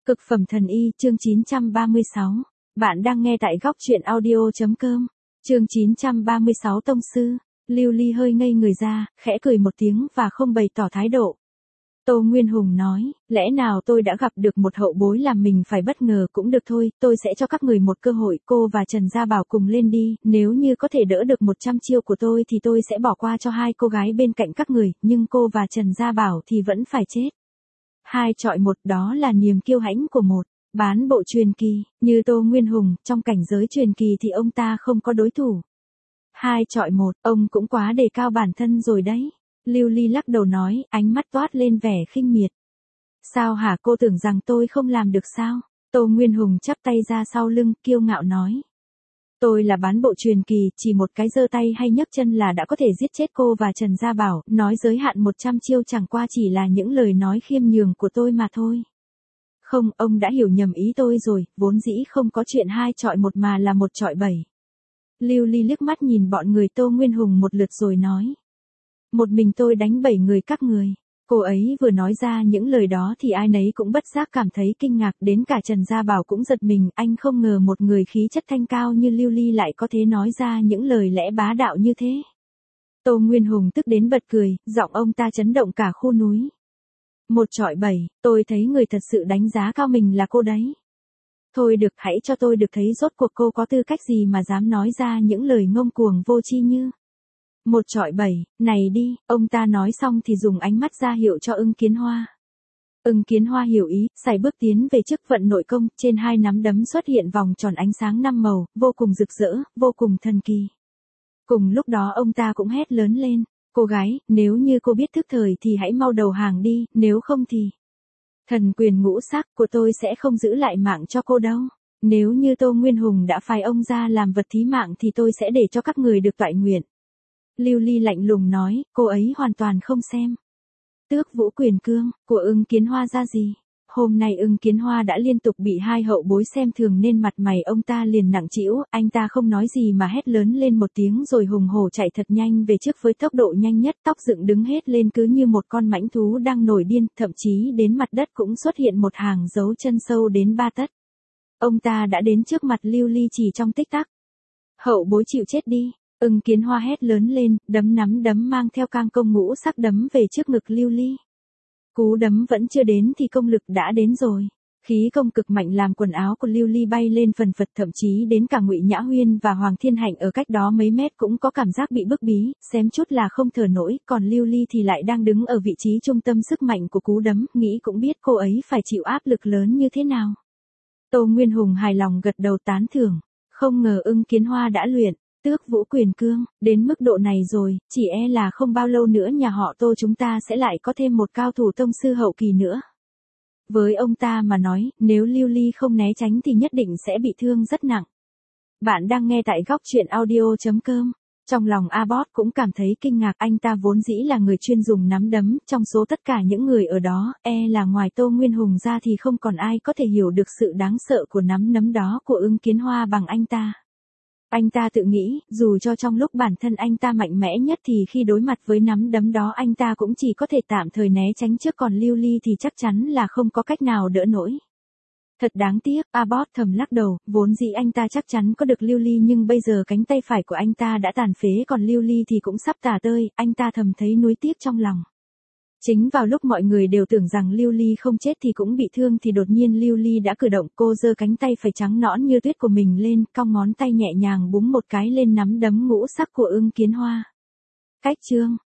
Cực phẩm thần y, chương 936. Bạn đang nghe tại góc truyện audio.com. Chương 936 tông sư. Lưu Ly hơi ngây người ra, khẽ cười một tiếng và không bày tỏ thái độ. Tô Nguyên Hùng nói, lẽ nào tôi đã gặp được một hậu bối làm mình phải bất ngờ cũng được thôi, tôi sẽ cho các người một cơ hội, cô và Trần Gia Bảo cùng lên đi, nếu như có thể đỡ được 100 chiêu của tôi thì tôi sẽ bỏ qua cho hai cô gái bên cạnh các người, nhưng cô và Trần Gia Bảo thì vẫn phải chết. 2 chọi 1, đó là niềm kiêu hãnh của một bán bộ truyền kỳ, như Tô Nguyên Hùng, trong cảnh giới truyền kỳ thì ông ta không có đối thủ. 2 chọi 1, ông cũng quá đề cao bản thân rồi đấy. Lưu Ly lắc đầu nói, ánh mắt toát lên vẻ khinh miệt. Sao hả, cô tưởng rằng tôi không làm được sao? Tô Nguyên Hùng chắp tay ra sau lưng, kiêu ngạo nói. Tôi là bán bộ truyền kỳ, chỉ một cái giơ tay hay nhấc chân là đã có thể giết chết cô và Trần Gia Bảo, nói giới hạn 100 chiêu chẳng qua chỉ là những lời nói khiêm nhường của tôi mà thôi. Không, ông đã hiểu nhầm ý tôi rồi, vốn dĩ không có chuyện 2 chọi 1 mà là 1 chọi 7. Lưu Ly liếc mắt nhìn bọn người Tô Nguyên Hùng một lượt rồi nói. Một mình tôi đánh 7 người các người. Cô ấy vừa nói ra những lời đó thì ai nấy cũng bất giác cảm thấy kinh ngạc, đến cả Trần Gia Bảo cũng giật mình, anh không ngờ một người khí chất thanh cao như Lưu Ly lại có thể nói ra những lời lẽ bá đạo như thế. Tô Nguyên Hùng tức đến bật cười, giọng ông ta chấn động cả khu núi. 1 chọi 7, tôi thấy người thật sự đánh giá cao mình là cô đấy. Thôi được, hãy cho tôi được thấy rốt cuộc cô có tư cách gì mà dám nói ra những lời ngông cuồng vô tri như. 1 chọi 7, này đi, ông ta nói xong thì dùng ánh mắt ra hiệu cho Ưng Kiến Hoa. Ưng Kiến Hoa hiểu ý, sải bước tiến về trước vận nội công, trên 2 nắm đấm xuất hiện vòng tròn ánh sáng 5 màu, vô cùng rực rỡ, vô cùng thần kỳ. Cùng lúc đó ông ta cũng hét lớn lên, cô gái, nếu như cô biết thức thời thì hãy mau đầu hàng đi, nếu không thì. Thần quyền ngũ sắc của tôi sẽ không giữ lại mạng cho cô đâu. Nếu như Tô Nguyên Hùng đã phái ông ra làm vật thí mạng thì tôi sẽ để cho các người được toại nguyện. Lưu Ly lạnh lùng nói, cô ấy hoàn toàn không xem. Tước Vũ Quyền Cương, của Ưng Kiến Hoa ra gì? Hôm nay Ưng Kiến Hoa đã liên tục bị hai hậu bối xem thường nên mặt mày ông ta liền nặng trĩu, anh ta không nói gì mà hét lớn lên một tiếng rồi hùng hổ chạy thật nhanh về trước với tốc độ nhanh nhất, tóc dựng đứng hết lên cứ như một con mãnh thú đang nổi điên, thậm chí đến mặt đất cũng xuất hiện một hàng dấu chân sâu đến 3 tấc. Ông ta đã đến trước mặt Lưu Ly chỉ trong tích tắc. Hậu bối chịu chết đi. Ưng Kiến Hoa hét lớn lên, đấm nắm đấm mang theo cang công ngũ sắc đấm về trước ngực Lưu Ly. Cú đấm vẫn chưa đến thì công lực đã đến rồi. Khí công cực mạnh làm quần áo của Lưu Ly bay lên phần phật, thậm chí đến cả Ngụy Nhã Huyên và Hoàng Thiên Hạnh ở cách đó mấy mét cũng có cảm giác bị bức bí, xém chút là không thở nổi, còn Lưu Ly thì lại đang đứng ở vị trí trung tâm sức mạnh của cú đấm, nghĩ cũng biết cô ấy phải chịu áp lực lớn như thế nào. Tô Nguyên Hùng hài lòng gật đầu tán thưởng, không ngờ Ưng Kiến Hoa đã luyện Tước Vũ Quyền Cương đến mức độ này rồi, chỉ e là không bao lâu nữa nhà họ Tô chúng ta sẽ lại có thêm một cao thủ tông sư hậu kỳ nữa. Với ông ta mà nói, nếu Lưu Ly không né tránh thì nhất định sẽ bị thương rất nặng. Bạn đang nghe tại góc truyện audio.com. Trong lòng Abbott cũng cảm thấy kinh ngạc, anh ta vốn dĩ là người chuyên dùng nắm đấm, trong số tất cả những người ở đó, e là ngoài Tô Nguyên Hùng ra thì không còn ai có thể hiểu được sự đáng sợ của nắm đấm đó của Ưng Kiến Hoa bằng anh ta. Anh ta tự nghĩ, dù cho trong lúc bản thân anh ta mạnh mẽ nhất thì khi đối mặt với nắm đấm đó anh ta cũng chỉ có thể tạm thời né tránh trước, còn Lưu Ly thì chắc chắn là không có cách nào đỡ nổi. Thật đáng tiếc, Abbott thầm lắc đầu, vốn dĩ anh ta chắc chắn có được Lưu Ly nhưng bây giờ cánh tay phải của anh ta đã tàn phế còn Lưu Ly thì cũng sắp tả tơi, anh ta thầm thấy nuối tiếc trong lòng. Chính vào lúc mọi người đều tưởng rằng Lưu Ly không chết thì cũng bị thương thì đột nhiên Lưu Ly đã cử động, cô giơ cánh tay phải trắng nõn như tuyết của mình lên, cong ngón tay nhẹ nhàng búng một cái lên nắm đấm ngũ sắc của Ưng Kiến Hoa. Cách chương